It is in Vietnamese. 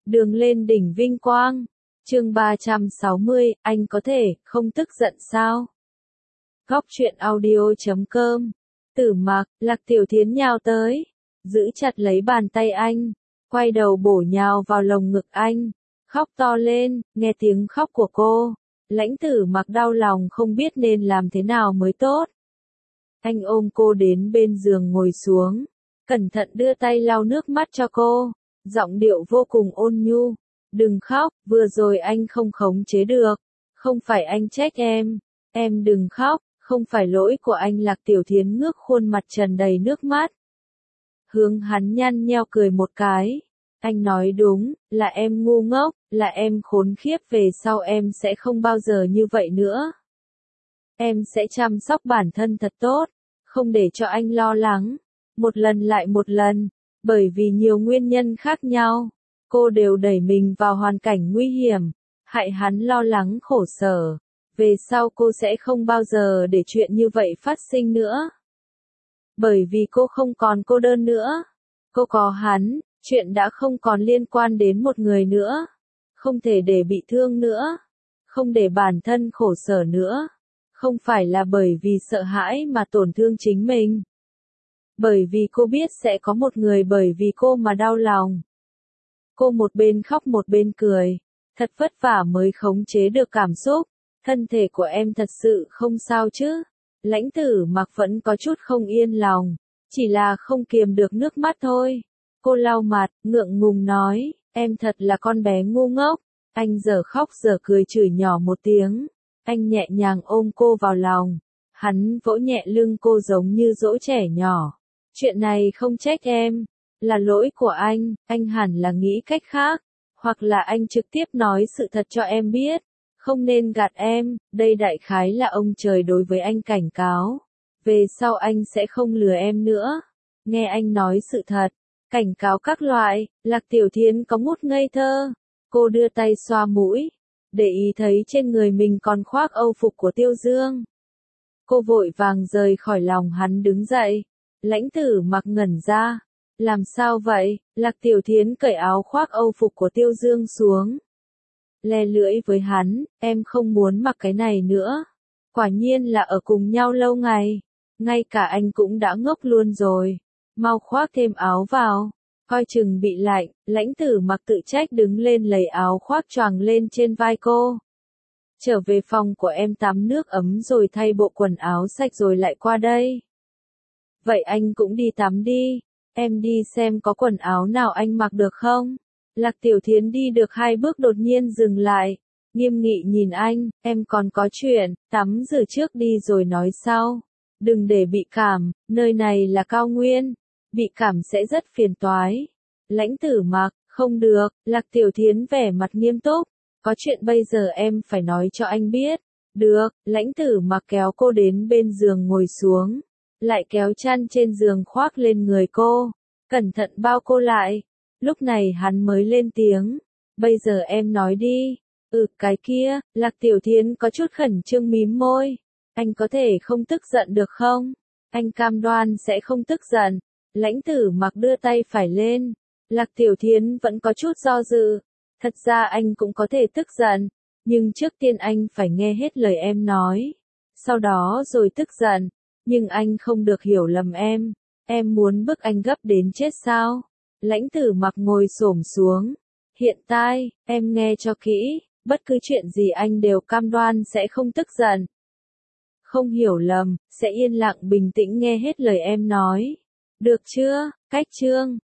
Đường lên đỉnh vinh quang. Chương 360, anh có thể không tức giận sao? Góc truyện audio.com. Tử Mặc, Lạc Tiểu Thiến nhào tới, giữ chặt lấy bàn tay anh, quay đầu bổ nhào vào lồng ngực anh, khóc to lên. Nghe tiếng khóc của cô, Lãnh Tử Mặc đau lòng không biết nên làm thế nào mới tốt. Anh ôm cô đến bên giường ngồi xuống, cẩn thận đưa tay lau nước mắt cho cô, giọng điệu vô cùng ôn nhu. Đừng khóc, vừa rồi anh không khống chế được, không phải anh trách em đừng khóc, không phải lỗi của anh. Lạc Tiểu Thiến ngước khuôn mặt tràn đầy nước mắt, hướng hắn nhăn nheo cười một cái. Anh nói đúng, là em ngu ngốc, là em khốn khiếp, về sau em sẽ không bao giờ như vậy nữa. Em sẽ chăm sóc bản thân thật tốt, không để cho anh lo lắng. Một lần lại một lần, bởi vì nhiều nguyên nhân khác nhau, cô đều đẩy mình vào hoàn cảnh nguy hiểm, hại hắn lo lắng khổ sở. Về sau cô sẽ không bao giờ để chuyện như vậy phát sinh nữa. Bởi vì cô không còn cô đơn nữa. Cô có hắn, chuyện đã không còn liên quan đến một người nữa. Không thể để bị thương nữa. Không để bản thân khổ sở nữa. Không phải là bởi vì sợ hãi mà tổn thương chính mình. Bởi vì cô biết sẽ có một người bởi vì cô mà đau lòng. Cô một bên khóc một bên cười, thật vất vả mới khống chế được cảm xúc. Thân thể của em thật sự không sao chứ? Lãnh Tử Mặc vẫn có chút không yên lòng, chỉ là không kiềm được nước mắt thôi. Cô lau mặt, ngượng ngùng nói, em thật là con bé ngu ngốc. Anh giờ khóc giờ cười chửi nhỏ một tiếng. Anh nhẹ nhàng ôm cô vào lòng, hắn vỗ nhẹ lưng cô giống như dỗ trẻ nhỏ. Chuyện này không trách em, là lỗi của anh hẳn là nghĩ cách khác, hoặc là anh trực tiếp nói sự thật cho em biết, không nên gạt em. Đây đại khái là ông trời đối với anh cảnh cáo, về sau anh sẽ không lừa em nữa. Nghe anh nói sự thật, cảnh cáo các loại, Lạc Tiểu Thiến có chút ngây thơ. Cô đưa tay xoa mũi, để ý thấy trên người mình còn khoác âu phục của Tiêu Dương. Cô vội vàng rời khỏi lòng hắn đứng dậy. Lãnh Tử Mặc ngẩn ra. Làm sao vậy? Lạc Tiểu Thiến cởi áo khoác âu phục của Tiêu Dương xuống, le lưỡi với hắn, em không muốn mặc cái này nữa. Quả nhiên là ở cùng nhau lâu ngày, ngay cả anh cũng đã ngốc luôn rồi. Mau khoác thêm áo vào, coi chừng bị lạnh. Lãnh Tử Mặc tự trách đứng lên lấy áo khoác choàng lên trên vai cô. Trở về phòng của em tắm nước ấm rồi thay bộ quần áo sạch rồi lại qua đây. Vậy anh cũng đi tắm đi, em đi xem có quần áo nào anh mặc được không? Lạc Tiểu Thiến đi được 2 bước đột nhiên dừng lại, nghiêm nghị nhìn anh, em còn có chuyện, tắm rửa trước đi rồi nói sau. Đừng để bị cảm, nơi này là cao nguyên, bị cảm sẽ rất phiền toái. Lãnh Tử Mặc, không được. Lạc Tiểu Thiến vẻ mặt nghiêm túc, có chuyện bây giờ em phải nói cho anh biết. Được. Lãnh Tử Mặc kéo cô đến bên giường ngồi xuống, lại kéo chăn trên giường khoác lên người cô, cẩn thận bao cô lại. Lúc này hắn mới lên tiếng, bây giờ em nói đi. Cái kia. Lạc Tiểu Thiến có chút khẩn trương mím môi. Anh có thể không tức giận được không? Anh cam đoan sẽ không tức giận. Lãnh Tử Mặc đưa tay phải lên. Lạc Tiểu Thiến vẫn có chút do dự. Thật ra anh cũng có thể tức giận, nhưng trước tiên anh phải nghe hết lời em nói, sau đó rồi tức giận. Nhưng anh không được hiểu lầm em muốn bức anh gấp đến chết sao? Lãnh Tử Mặc ngồi xổm xuống. Hiện tại, em nghe cho kỹ, bất cứ chuyện gì anh đều cam đoan sẽ không tức giận. Không hiểu lầm, sẽ yên lặng bình tĩnh nghe hết lời em nói. Được chưa? Cách chương